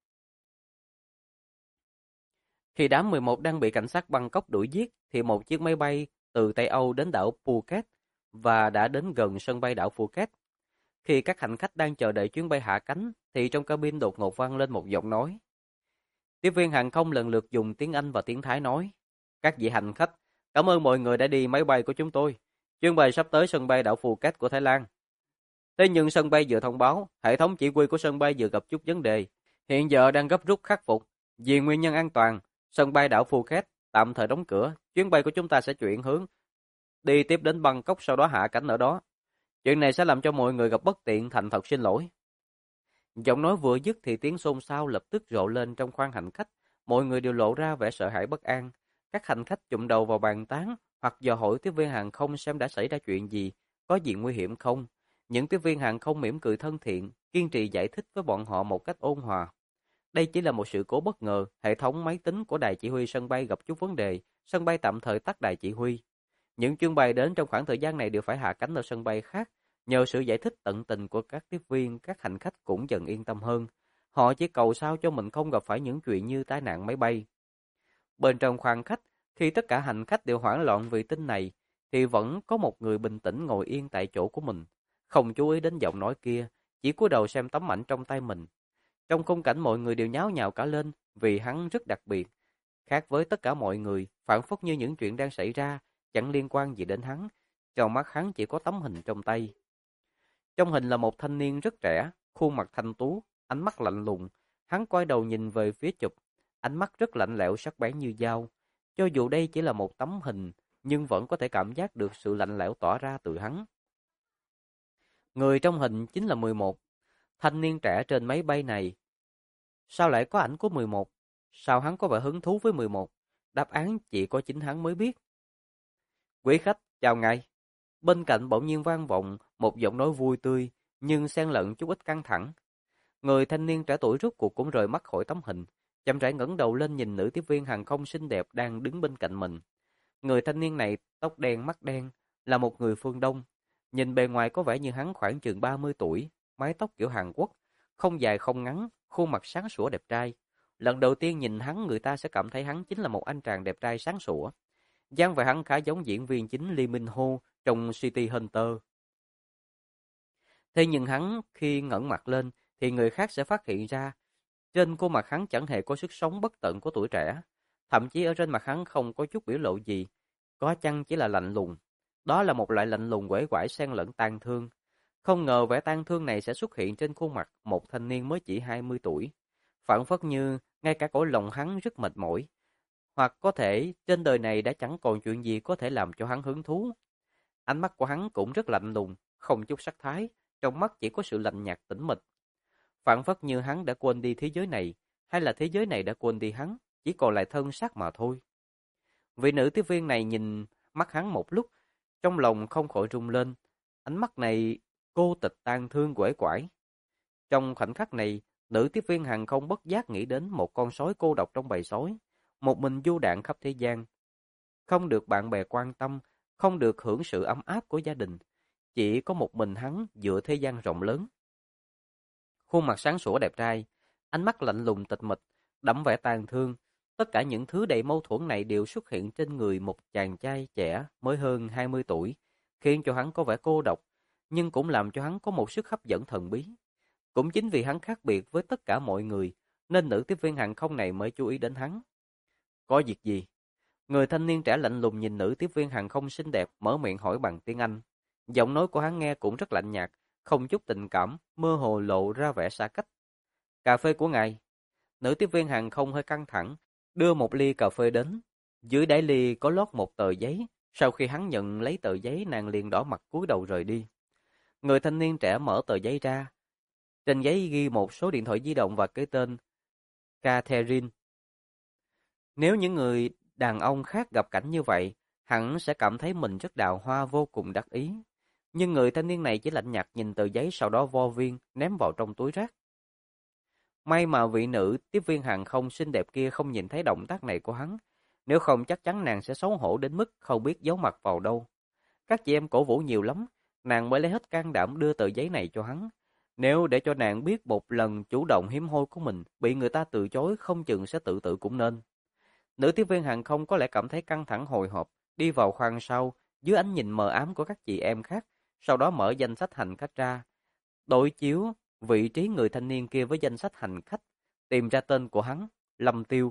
Khi đám 11 đang bị cảnh sát Bangkok đuổi giết, thì một chiếc máy bay từ Tây Âu đến đảo Phuket và đã đến gần sân bay đảo Phuket. Khi các hành khách đang chờ đợi chuyến bay hạ cánh, thì trong cabin đột ngột vang lên một giọng nói. Tiếp viên hàng không lần lượt dùng tiếng Anh và tiếng Thái nói: "Các vị hành khách, cảm ơn mọi người đã đi máy bay của chúng tôi. Chuyến bay sắp tới sân bay đảo Phuket của Thái Lan. Thế nhưng sân bay vừa thông báo, hệ thống chỉ huy của sân bay vừa gặp chút vấn đề. Hiện giờ đang gấp rút khắc phục. Vì nguyên nhân an toàn, sân bay đảo Phuket tạm thời đóng cửa. Chuyến bay của chúng ta sẽ chuyển hướng đi tiếp đến Bangkok, sau đó hạ cánh ở đó. Chuyện này sẽ làm cho mọi người gặp bất tiện, thành thật xin lỗi." Giọng nói vừa dứt thì tiếng xôn xao lập tức rộ lên trong khoang hành khách. Mọi người đều lộ ra vẻ sợ hãi bất an. Các hành khách chụm đầu vào bàn tán hoặc dò hỏi tiếp viên hàng không xem đã xảy ra chuyện gì, có gì nguy hiểm không. Những tiếp viên hàng không mỉm cười thân thiện, kiên trì giải thích với bọn họ một cách ôn hòa. Đây chỉ là một sự cố bất ngờ, hệ thống máy tính của đài chỉ huy sân bay gặp chút vấn đề, sân bay tạm thời tắt đài chỉ huy. Những chuyến bay đến trong khoảng thời gian này đều phải hạ cánh ở sân bay khác. Nhờ sự giải thích tận tình của các tiếp viên, các hành khách cũng dần yên tâm hơn. Họ chỉ cầu sao cho mình không gặp phải những chuyện như tai nạn máy bay. Bên trong khoang khách, khi tất cả hành khách đều hoảng loạn vì tin này, thì vẫn có một người bình tĩnh ngồi yên tại chỗ của mình, không chú ý đến giọng nói kia, chỉ cúi đầu xem tấm ảnh trong tay mình. Trong khung cảnh mọi người đều nháo nhào cả lên vì hắn rất đặc biệt. Khác với tất cả mọi người, phảng phất như những chuyện đang xảy ra, chẳng liên quan gì đến hắn. Trong mắt hắn chỉ có tấm hình trong tay. Trong hình là một thanh niên rất trẻ, khuôn mặt thanh tú, ánh mắt lạnh lùng. Hắn quay đầu nhìn về phía chụp, ánh mắt rất lạnh lẽo sắc bén như dao. Cho dù đây chỉ là một tấm hình, nhưng vẫn có thể cảm giác được sự lạnh lẽo tỏa ra từ hắn. Người trong hình chính là 11, thanh niên trẻ trên máy bay này. Sao lại có ảnh của 11? Sao hắn có vẻ hứng thú với 11? Đáp án chỉ có chính hắn mới biết. "Quý khách, chào ngài." Bên cạnh bỗng nhiên vang vọng một giọng nói vui tươi, nhưng xen lẫn chút ít căng thẳng. Người thanh niên trẻ tuổi rốt cuộc cũng rời mắt khỏi tấm hình, chậm rãi ngẩng đầu lên nhìn nữ tiếp viên hàng không xinh đẹp đang đứng bên cạnh mình. Người thanh niên này tóc đen mắt đen, là một người phương Đông. Nhìn bề ngoài có vẻ như hắn khoảng chừng 30 tuổi, mái tóc kiểu Hàn Quốc, không dài không ngắn, khuôn mặt sáng sủa đẹp trai. Lần đầu tiên nhìn hắn người ta sẽ cảm thấy hắn chính là một anh chàng đẹp trai sáng sủa. Dáng vẻ hắn khá giống diễn viên chính Lee Min Ho trong City Hunter. Thế nhưng hắn khi ngẩng mặt lên thì người khác sẽ phát hiện ra trên khuôn mặt hắn chẳng hề có sức sống bất tận của tuổi trẻ. Thậm chí ở trên mặt hắn không có chút biểu lộ gì, có chăng chỉ là lạnh lùng. Đó là một loại lạnh lùng uể oải xen lẫn tang thương. Không ngờ vẻ tang thương này sẽ xuất hiện trên khuôn mặt một thanh niên mới chỉ 20 tuổi. Phảng phất như ngay cả cõi lòng hắn rất mệt mỏi. Hoặc có thể trên đời này đã chẳng còn chuyện gì có thể làm cho hắn hứng thú. Ánh mắt của hắn cũng rất lạnh lùng, không chút sắc thái, trong mắt chỉ có sự lạnh nhạt tĩnh mịch. Phảng phất như hắn đã quên đi thế giới này, hay là thế giới này đã quên đi hắn, chỉ còn lại thân xác mà thôi. Vị nữ tiếp viên này nhìn mắt hắn một lúc, trong lòng không khỏi rung lên. Ánh mắt này cô tịch tang thương quể quải. Trong khoảnh khắc này, nữ tiếp viên hàng không bất giác nghĩ đến một con sói cô độc trong bầy sói, một mình du đãng khắp thế gian, không được bạn bè quan tâm, không được hưởng sự ấm áp của gia đình, chỉ có một mình hắn giữa thế gian rộng lớn. Khuôn mặt sáng sủa đẹp trai, ánh mắt lạnh lùng tịch mịch, đẫm vẻ tang thương, tất cả những thứ đầy mâu thuẫn này đều xuất hiện trên người một chàng trai trẻ mới hơn 20 tuổi, khiến cho hắn có vẻ cô độc, nhưng cũng làm cho hắn có một sức hấp dẫn thần bí. Cũng chính vì hắn khác biệt với tất cả mọi người, nên nữ tiếp viên hàng không này mới chú ý đến hắn. "Có việc gì?" Người thanh niên trẻ lạnh lùng nhìn nữ tiếp viên hàng không xinh đẹp, mở miệng hỏi bằng tiếng Anh. Giọng nói của hắn nghe cũng rất lạnh nhạt, không chút tình cảm, mơ hồ lộ ra vẻ xa cách. "Cà phê của ngài." Nữ tiếp viên hàng không hơi căng thẳng, đưa một ly cà phê đến. Dưới đáy ly có lót một tờ giấy, Sau khi hắn nhận lấy tờ giấy, nàng liền đỏ mặt cúi đầu rời đi. Người thanh niên trẻ mở tờ giấy ra. Trên giấy ghi một số điện thoại di động và cái tên Catherine. Nếu những người đàn ông khác gặp cảnh như vậy, hẳn sẽ cảm thấy mình rất đào hoa, vô cùng đắc ý. Nhưng người thanh niên này chỉ lạnh nhạt nhìn tờ giấy, sau đó vo viên ném vào trong túi rác. May mà vị nữ tiếp viên hàng không xinh đẹp kia không nhìn thấy động tác này của hắn, nếu không chắc chắn nàng sẽ xấu hổ đến mức không biết giấu mặt vào đâu. Các chị em cổ vũ nhiều lắm, nàng mới lấy hết can đảm đưa tờ giấy này cho hắn. Nếu để cho nàng biết một lần chủ động hiếm hoi của mình bị người ta từ chối, không chừng sẽ tự tử cũng nên. Nữ tiếp viên hàng không có lẽ cảm thấy căng thẳng hồi hộp, đi vào khoang sau, dưới ánh nhìn mờ ám của các chị em khác, sau đó mở danh sách hành khách ra, đối chiếu vị trí người thanh niên kia với danh sách hành khách, tìm ra tên của hắn, Lâm Tiêu.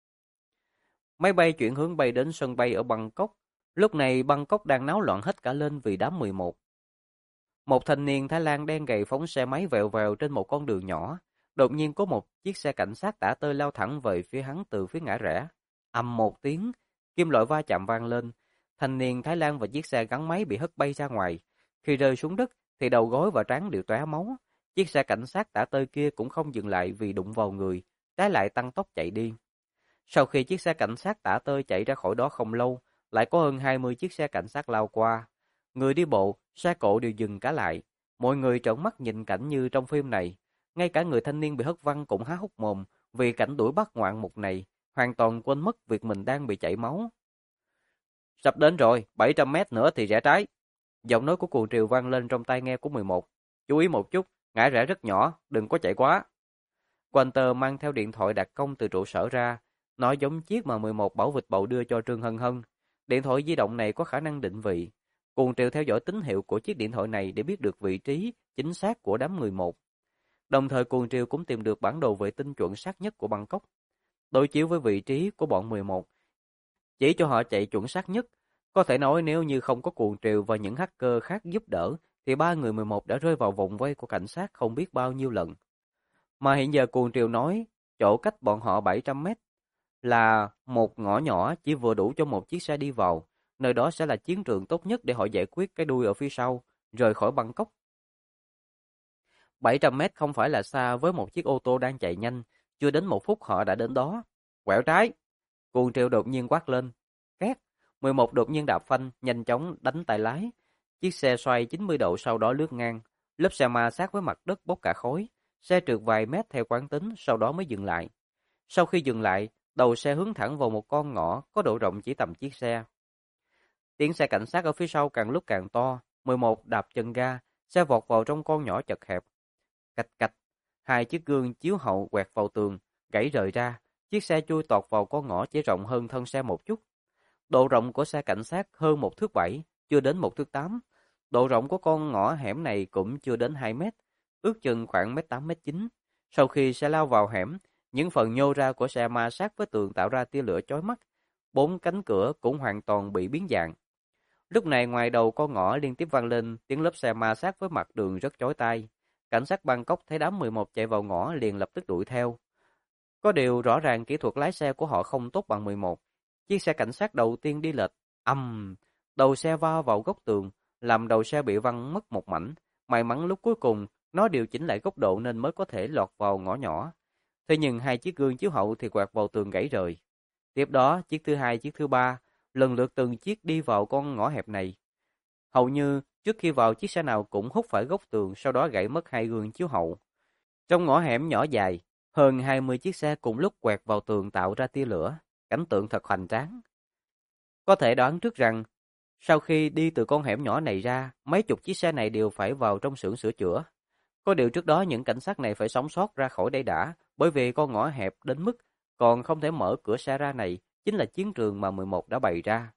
Máy bay chuyển hướng bay đến sân bay ở Bangkok. Lúc này Bangkok đang náo loạn hết cả lên vì đám 11. Một thanh niên Thái Lan đen gầy phóng xe máy vèo vèo trên một con đường nhỏ. Đột nhiên có một chiếc xe cảnh sát tả tơi lao thẳng về phía hắn từ phía ngã rẽ. Ầm một tiếng, kim loại va chạm vang lên. Thanh niên Thái Lan và chiếc xe gắn máy bị hất bay ra ngoài. Khi rơi xuống đất thì đầu gối và trán đều tóe máu. Chiếc xe cảnh sát tả tơi kia cũng không dừng lại vì đụng vào người, trái lại tăng tốc chạy đi. Sau khi chiếc xe cảnh sát tả tơi chạy ra khỏi đó không lâu, lại có hơn 20 chiếc xe cảnh sát lao qua. Người đi bộ, xe cộ đều dừng cả lại. Mọi người trợn mắt nhìn cảnh như trong phim này. Ngay cả người thanh niên bị hất văng cũng há hốc mồm vì cảnh đuổi bắt ngoạn mục này, hoàn toàn quên mất việc mình đang bị chảy máu. Sắp đến rồi, 700 mét nữa thì rẽ trái. Giọng nói của cuồng triều vang lên trong tai nghe của 11. Chú ý một chút, ngã rẽ rất nhỏ, đừng có chạy quá. Quanter mang theo điện thoại đặc công từ trụ sở ra, nói giống chiếc mà 11 bảo vịt bầu đưa cho Trương Hân Hân. Điện thoại di động này có khả năng định vị. Cuồng triều theo dõi tín hiệu của chiếc điện thoại này để biết được vị trí chính xác của đám 11. Đồng thời cuồng triều cũng tìm được bản đồ vệ tinh chuẩn xác nhất của Bangkok, đối chiếu với vị trí của bọn 11, chỉ cho họ chạy chuẩn xác nhất. Có thể nói nếu như không có cuồng triều và những hacker khác giúp đỡ, thì ba người 11 đã rơi vào vòng vây của cảnh sát không biết bao nhiêu lần. Mà hiện giờ cuồng triều nói, chỗ cách bọn họ 700 mét là một ngõ nhỏ chỉ vừa đủ cho một chiếc xe đi vào. Nơi đó sẽ là chiến trường tốt nhất để họ giải quyết cái đuôi ở phía sau, rời khỏi Bangkok. 700 mét không phải là xa với một chiếc ô tô đang chạy nhanh, chưa đến 1 phút họ đã đến đó. Quẹo trái! Cuồng triều đột nhiên quát lên. Két! 11 đột nhiên đạp phanh, nhanh chóng đánh tay lái. Chiếc xe xoay 90 độ sau đó lướt ngang. Lớp xe ma sát với mặt đất bốc cả khói. Xe trượt vài mét theo quán tính, sau đó mới dừng lại. Sau khi dừng lại, đầu xe hướng thẳng vào một con ngõ có độ rộng chỉ tầm chiếc xe. Tiếng xe cảnh sát ở phía sau càng lúc càng to. 11 đạp chân ga, xe vọt vào trong con nhỏ chật hẹp. Cạch cạch, hai chiếc gương chiếu hậu quẹt vào tường, gãy rời ra. Chiếc xe chui tọt vào con ngõ chỉ rộng hơn thân xe một chút. Độ rộng của xe cảnh sát hơn 1 thước 7, chưa đến 1 thước 8. Độ rộng của con ngõ hẻm này cũng chưa đến 2 mét, ước chừng khoảng 1m8, 1m9. Sau khi xe lao vào hẻm, những phần nhô ra của xe ma sát với tường tạo ra tia lửa chói mắt. 4 cánh cửa cũng hoàn toàn bị biến dạng. Lúc này ngoài đầu con ngõ liên tiếp vang lên tiếng lớp xe ma sát với mặt đường rất chói tai. Cảnh sát Bangkok thấy đám 11 chạy vào ngõ liền lập tức đuổi theo. Có điều rõ ràng kỹ thuật lái xe của họ không tốt bằng 11. Chiếc xe cảnh sát đầu tiên đi lệch, đầu xe va vào góc tường, làm đầu xe bị văng mất một mảnh. May mắn lúc cuối cùng nó điều chỉnh lại góc độ nên mới có thể lọt vào ngõ nhỏ. Thế nhưng hai chiếc gương chiếu hậu thì quẹt vào tường gãy rời. Tiếp đó, chiếc thứ hai, chiếc thứ ba, lần lượt từng chiếc đi vào con ngõ hẹp này. Hầu như trước khi vào chiếc xe nào cũng hút phải góc tường, sau đó gãy mất hai gương chiếu hậu. Trong ngõ hẻm nhỏ dài, hơn 20 chiếc xe cùng lúc quẹt vào tường tạo ra tia lửa, cảnh tượng thật hoành tráng. Có thể đoán trước rằng, sau khi đi từ con hẻm nhỏ này ra, mấy chục chiếc xe này đều phải vào trong xưởng sửa chữa. Có điều trước đó những cảnh sát này phải sống sót ra khỏi đây đã, bởi vì con ngõ hẹp đến mức còn không thể mở cửa xe ra này, chính là chiến trường mà 11 đã bày ra.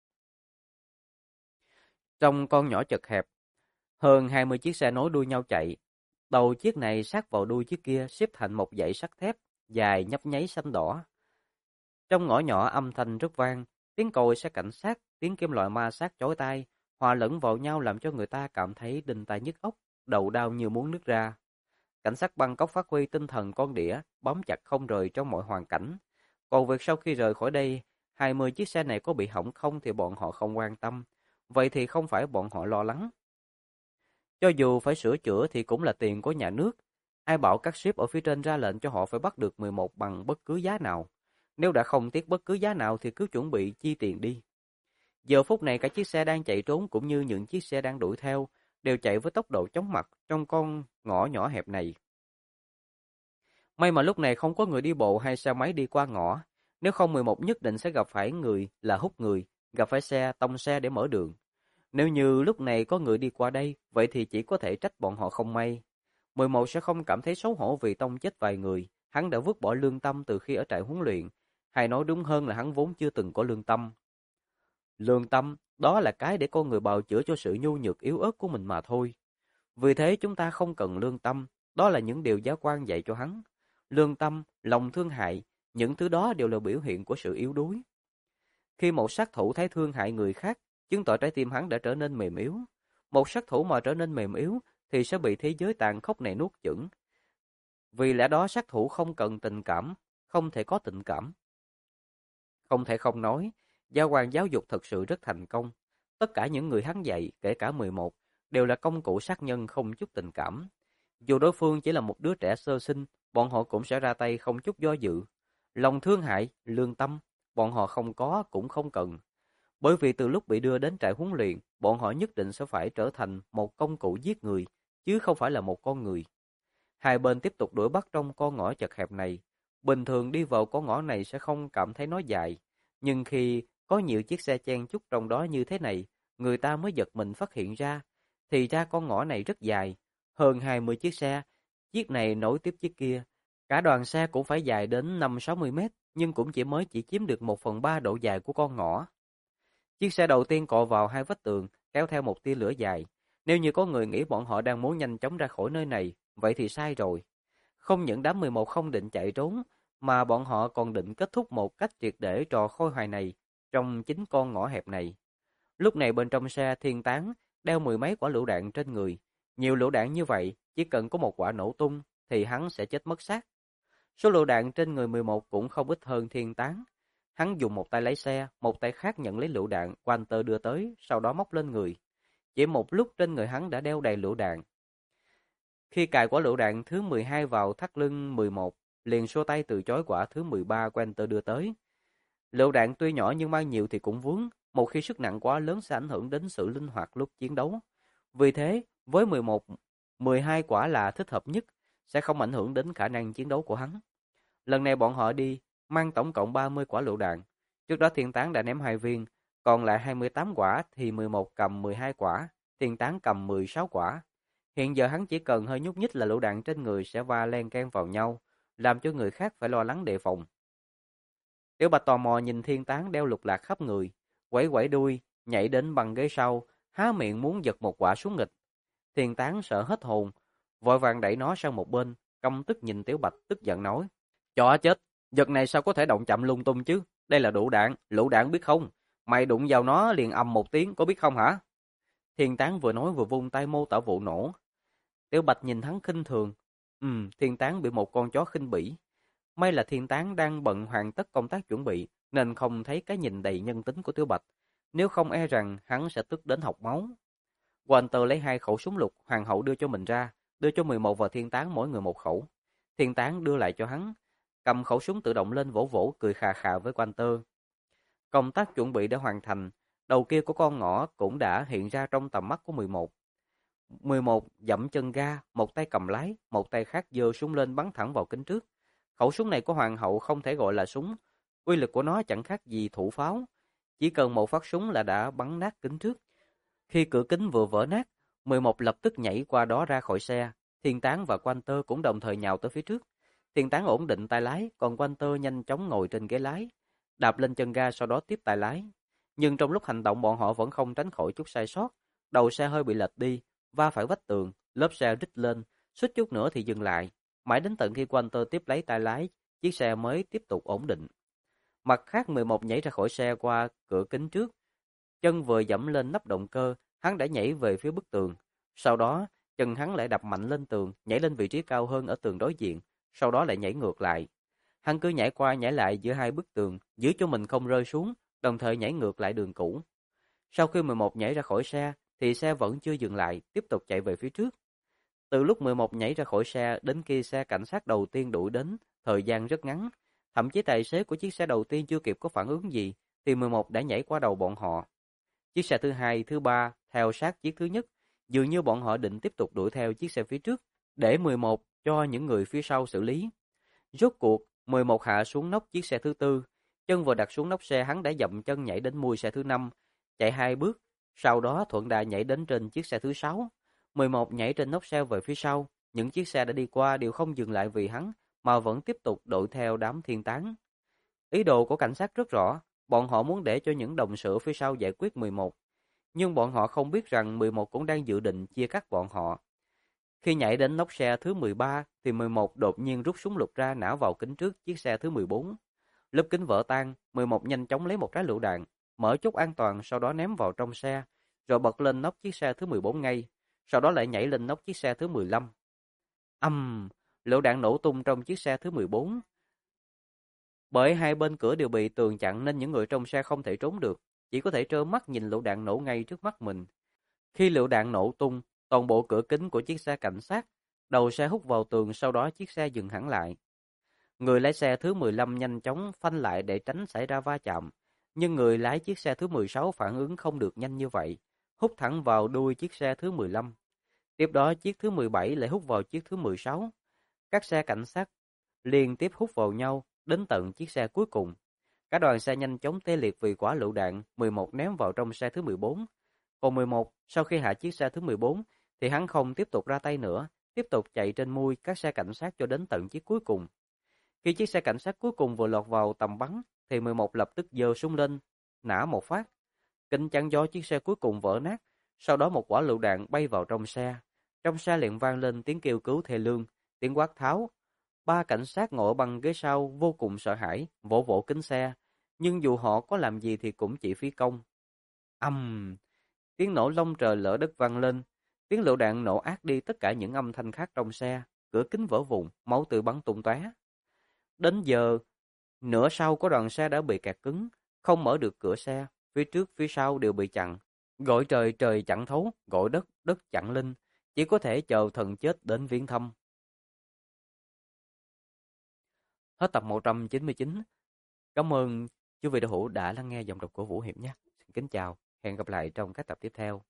Trong con nhỏ chật hẹp, hơn 20 chiếc xe nối đuôi nhau chạy. Đầu chiếc này sát vào đuôi chiếc kia xếp thành một dãy sắt thép, dài nhấp nháy xanh đỏ. Trong ngõ nhỏ âm thanh rất vang, tiếng còi xe cảnh sát, tiếng kim loại ma sát chói tai, hòa lẫn vào nhau làm cho người ta cảm thấy đinh tai nhức óc, đầu đau như muốn nứt ra. Cảnh sát Bangkok phát huy tinh thần con đĩa, bám chặt không rời trong mọi hoàn cảnh. Còn việc sau khi rời khỏi đây, 20 chiếc xe này có bị hỏng không thì bọn họ không quan tâm. Vậy thì không phải bọn họ lo lắng. Cho dù phải sửa chữa thì cũng là tiền của nhà nước. Ai bảo các ship ở phía trên ra lệnh cho họ phải bắt được 11 bằng bất cứ giá nào. Nếu đã không tiếc bất cứ giá nào thì cứ chuẩn bị chi tiền đi. Giờ phút này cả chiếc xe đang chạy trốn cũng như những chiếc xe đang đuổi theo đều chạy với tốc độ chóng mặt trong con ngõ nhỏ hẹp này. May mà lúc này không có người đi bộ hay xe máy đi qua ngõ. Nếu không 11 nhất định sẽ gặp phải người là hút người, gặp phải xe, tông xe để mở đường. Nếu như lúc này có người đi qua đây, vậy thì chỉ có thể trách bọn họ không may. 11 sẽ không cảm thấy xấu hổ vì tông chết vài người, hắn đã vứt bỏ lương tâm từ khi ở trại huấn luyện, hay nói đúng hơn là hắn vốn chưa từng có lương tâm. Lương tâm, đó là cái để con người bào chữa cho sự nhu nhược yếu ớt của mình mà thôi. Vì thế chúng ta không cần lương tâm, đó là những điều giáo quan dạy cho hắn. Lương tâm, lòng thương hại, những thứ đó đều là biểu hiện của sự yếu đuối. Khi một sát thủ thấy thương hại người khác, chứng tỏ trái tim hắn đã trở nên mềm yếu. Một sát thủ mà trở nên mềm yếu thì sẽ bị thế giới tàn khốc này nuốt chửng. Vì lẽ đó sát thủ không cần tình cảm, không thể có tình cảm. Không thể không nói, giáo quan giáo dục thật sự rất thành công. Tất cả những người hắn dạy, kể cả 11, đều là công cụ sát nhân không chút tình cảm. Dù đối phương chỉ là một đứa trẻ sơ sinh, bọn họ cũng sẽ ra tay không chút do dự. Lòng thương hại, lương tâm, bọn họ không có cũng không cần. Bởi vì từ lúc bị đưa đến trại huấn luyện, bọn họ nhất định sẽ phải trở thành một công cụ giết người, chứ không phải là một con người. Hai bên tiếp tục đuổi bắt trong con ngõ chật hẹp này. Bình thường đi vào con ngõ này sẽ không cảm thấy nó dài, nhưng khi có nhiều chiếc xe chen chúc trong đó như thế này, người ta mới giật mình phát hiện ra, thì ra con ngõ này rất dài, hơn 20 chiếc xe, chiếc này nối tiếp chiếc kia. Cả đoàn xe cũng phải dài đến 5-60 mét, nhưng cũng chỉ chiếm được 1/3 độ dài của con ngõ. Chiếc xe đầu tiên cọ vào hai vách tường, kéo theo một tia lửa dài. Nếu như có người nghĩ bọn họ đang muốn nhanh chóng ra khỏi nơi này, vậy thì sai rồi. Không những đám 11 không định chạy trốn, mà bọn họ còn định kết thúc một cách triệt để trò khôi hài này trong chính con ngõ hẹp này. Lúc này bên trong xe Thiên Tán đeo 10 mấy quả lựu đạn trên người. Nhiều lựu đạn như vậy, chỉ cần có một quả nổ tung thì hắn sẽ chết mất xác. Số lựu đạn trên người 11 cũng không ít hơn Thiên Tán. Hắn dùng một tay lấy xe, một tay khác nhận lấy lựu đạn Walter đưa tới, sau đó móc lên người. Chỉ một lúc trên người hắn đã đeo đầy lựu đạn. Khi cài quả lựu đạn thứ 12 vào thắt lưng 11, liền xua tay từ chối quả thứ 13 Walter đưa tới. Lựu đạn tuy nhỏ nhưng mang nhiều thì cũng vướng, một khi sức nặng quá lớn sẽ ảnh hưởng đến sự linh hoạt lúc chiến đấu. Vì thế, với 11, 12 quả là thích hợp nhất, sẽ không ảnh hưởng đến khả năng chiến đấu của hắn. Lần này bọn họ đi, mang tổng cộng 30 quả lựu đạn. Trước đó Thiên Tán đã ném 2 viên, còn lại 28 quả thì 11 cầm 12 quả, Thiên Tán cầm 16 quả. Hiện giờ hắn chỉ cần hơi nhúc nhích là lựu đạn trên người sẽ va len can vào nhau, làm cho người khác phải lo lắng đề phòng. Tiểu Bạch tò mò nhìn Thiên Tán đeo lục lạc khắp người, quẩy quẩy đuôi, nhảy đến băng ghế sau, há miệng muốn giật một quả xuống nghịch. Thiên Tán sợ hết hồn, vội vàng đẩy nó sang một bên, căm tức nhìn Tiểu Bạch tức giận nói: "Chó chết, vật này sao có thể động chạm lung tung chứ? Đây là lựu đạn biết không? Mày đụng vào nó liền ầm một tiếng, có biết không hả?" Thiên Tán vừa nói vừa vung tay mô tả vụ nổ. Tiểu Bạch nhìn hắn khinh thường. Thiên Tán bị một con chó khinh bỉ. May là Thiên Tán đang bận hoàn tất công tác chuẩn bị, nên không thấy cái nhìn đầy nhân tính của Tiểu Bạch. Nếu không e rằng hắn sẽ tức đến học máu. Walter lấy 2 khẩu súng lục hoàng hậu đưa cho mình ra, đưa cho 11 và Thiên Tán mỗi người một khẩu. Thiên Tán đưa lại cho hắn, cầm khẩu súng tự động lên vỗ vỗ cười khà khà với Walter. Công tác chuẩn bị đã hoàn thành, đầu kia của con ngõ cũng đã hiện ra trong tầm mắt của 11. 11 dẫm chân ga, một tay cầm lái, một tay khác giơ súng lên bắn thẳng vào kính trước. Khẩu súng này của hoàng hậu không thể gọi là súng, uy lực của nó chẳng khác gì thủ pháo, chỉ cần một phát súng là đã bắn nát kính trước. Khi cửa kính vừa vỡ nát, 11 lập tức nhảy qua đó ra khỏi xe, Thiên Tán và Walter cũng đồng thời nhào tới phía trước. Thiên Tán ổn định tay lái, còn Walter nhanh chóng ngồi trên ghế lái, đạp lên chân ga sau đó tiếp tay lái. Nhưng trong lúc hành động bọn họ vẫn không tránh khỏi chút sai sót, đầu xe hơi bị lệch đi, va phải vách tường, lớp xe rít lên, suýt chút nữa thì dừng lại. Mãi đến tận khi Walter tiếp lấy tay lái, chiếc xe mới tiếp tục ổn định. Mặt khác 11 nhảy ra khỏi xe qua cửa kính trước, chân vừa dẫm lên nắp động cơ, hắn đã nhảy về phía bức tường. Sau đó, chân hắn lại đập mạnh lên tường, nhảy lên vị trí cao hơn ở tường đối diện, sau đó lại nhảy ngược lại. Hắn cứ nhảy qua nhảy lại giữa hai bức tường, giữ cho mình không rơi xuống, đồng thời nhảy ngược lại đường cũ. Sau khi 11 nhảy ra khỏi xe, thì xe vẫn chưa dừng lại, tiếp tục chạy về phía trước. Từ lúc 11 nhảy ra khỏi xe đến khi xe cảnh sát đầu tiên đuổi đến, thời gian rất ngắn. Thậm chí tài xế của chiếc xe đầu tiên chưa kịp có phản ứng gì, thì 11 đã nhảy qua đầu bọn họ. Chiếc xe thứ hai, thứ ba theo sát chiếc thứ nhất, dường như bọn họ định tiếp tục đuổi theo chiếc xe phía trước, để 11 cho những người phía sau xử lý. Rốt cuộc, 11 hạ xuống nóc chiếc xe thứ tư, chân vừa đặt xuống nóc xe hắn đã dậm chân nhảy đến mui xe thứ năm, chạy 2 bước, sau đó thuận đà nhảy đến trên chiếc xe thứ 6. 11 nhảy trên nóc xe về phía sau, những chiếc xe đã đi qua đều không dừng lại vì hắn, mà vẫn tiếp tục đuổi theo đám thiên tán. Ý đồ của cảnh sát rất rõ, bọn họ muốn để cho những đồng sự phía sau giải quyết 11, nhưng bọn họ không biết rằng 11 cũng đang dự định chia cắt bọn họ. Khi nhảy đến nóc xe thứ 13 thì 11 đột nhiên rút súng lục ra nã vào kính trước chiếc xe thứ 14. Lớp kính vỡ tan, 11 nhanh chóng lấy một trái lựu đạn, mở chốt an toàn sau đó ném vào trong xe, rồi bật lên nóc chiếc xe thứ 14 ngay, sau đó lại nhảy lên nóc chiếc xe thứ 15. Lựu đạn nổ tung trong chiếc xe thứ 14. Bởi hai bên cửa đều bị tường chặn nên những người trong xe không thể trốn được, chỉ có thể trơ mắt nhìn lựu đạn nổ ngay trước mắt mình. Khi lựu đạn nổ tung, toàn bộ cửa kính của chiếc xe cảnh sát, đầu xe hút vào tường, sau đó chiếc xe dừng hẳn lại. Người lái xe thứ 15 nhanh chóng phanh lại để tránh xảy ra va chạm, nhưng người lái chiếc xe thứ 16 phản ứng không được nhanh như vậy, hút thẳng vào đuôi chiếc xe thứ 15. Tiếp đó chiếc thứ 17 lại hút vào chiếc thứ 16. Các xe cảnh sát liên tiếp hút vào nhau đến tận chiếc xe cuối cùng. Cả đoàn xe nhanh chóng tê liệt vì quả lựu đạn 11 ném vào trong xe thứ 14. Còn 11, sau khi hạ chiếc xe thứ 14, thì hắn không tiếp tục ra tay nữa, tiếp tục chạy trên mui các xe cảnh sát cho đến tận chiếc cuối cùng. Khi chiếc xe cảnh sát cuối cùng vừa lọt vào tầm bắn, thì 11 lập tức giơ súng lên, nã một phát. Kính chắn gió chiếc xe cuối cùng vỡ nát, sau đó một quả lựu đạn bay vào trong xe. Trong xe liền vang lên tiếng kêu cứu thê lương, tiếng quát tháo. Ba cảnh sát ngồi băng ghế sau vô cùng sợ hãi, vỗ vỗ kính xe, nhưng dù họ có làm gì thì cũng chỉ phí công. Tiếng nổ long trời lở đất vang lên, tiếng lựu đạn nổ át đi tất cả những âm thanh khác trong xe, cửa kính vỡ vụn, máu tươi bắn tung tóe. Đến giờ, nửa sau của đoàn xe đã bị kẹt cứng, không mở được cửa xe, phía trước phía sau đều bị chặn. Gọi trời trời chẳng thấu, gọi đất đất chẳng linh, chỉ có thể chờ thần chết đến viếng thăm. Hết tập 199. Cảm ơn chú vị đạo hữu đã lắng nghe giọng đọc của Vũ Hiệp nhé. Xin kính chào, hẹn gặp lại trong các tập tiếp theo.